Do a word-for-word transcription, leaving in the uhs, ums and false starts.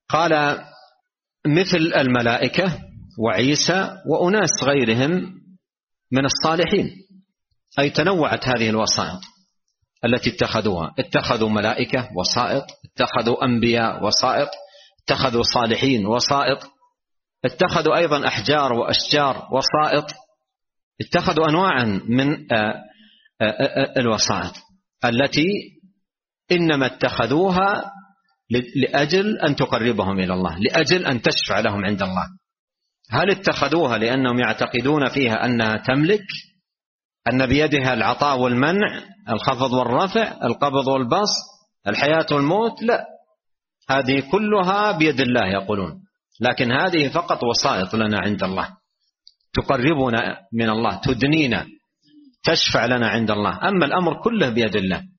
قال مثل الملائكة وعيسى وأناس غيرهم من الصالحين، أي تنوعت هذه الوسائط التي اتخذوها. اتخذوا ملائكة وسائط، اتخذوا أنبياء وسائط، اتخذوا صالحين وسائط، اتخذوا أيضا أحجار وأشجار وسائط، اتخذوا أنواعا من الوسائط التي إنما اتخذوها لأجل أن تقربهم إلى الله، لأجل أن تشفع لهم عند الله. هل اتخذوها لأنهم يعتقدون فيها أنها تملك، أن بيدها العطاء والمنع، الخفض والرفع، القبض والبسط، الحياة والموت؟ لا، هذه كلها بيد الله يقولون، لكن هذه فقط وسائط لنا عند الله، تقربنا من الله، تدنينا، تشفع لنا عند الله. أما الأمر كله بيد الله.